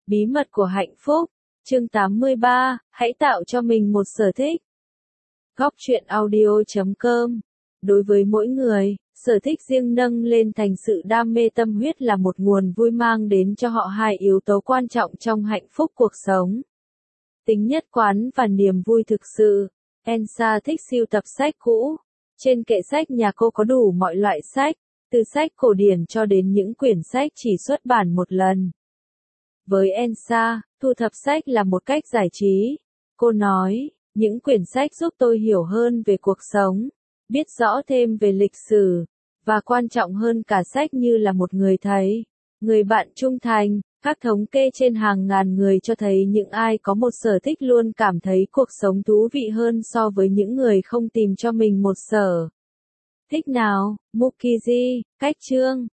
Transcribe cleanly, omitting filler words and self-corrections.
Bí mật của hạnh phúc. Chương 83, hãy tạo cho mình một sở thích. Góc truyện audio.com. Đối với mỗi người, sở thích riêng nâng lên thành sự đam mê tâm huyết là một nguồn vui mang đến cho họ hai yếu tố quan trọng trong hạnh phúc cuộc sống. Tính nhất quán và niềm vui thực sự. Elsa thích sưu tập sách cũ. Trên kệ sách nhà cô có đủ mọi loại sách, từ sách cổ điển cho đến những quyển sách chỉ xuất bản một lần. Với Elsa, thu thập sách là một cách giải trí. Cô nói, những quyển sách giúp tôi hiểu hơn về cuộc sống, biết rõ thêm về lịch sử, và quan trọng hơn cả sách như là một người thầy, người bạn trung thành. Các thống kê trên hàng ngàn người cho thấy những ai có một sở thích luôn cảm thấy cuộc sống thú vị hơn so với những người không tìm cho mình một sở thích nào. Mukherjee, cách chương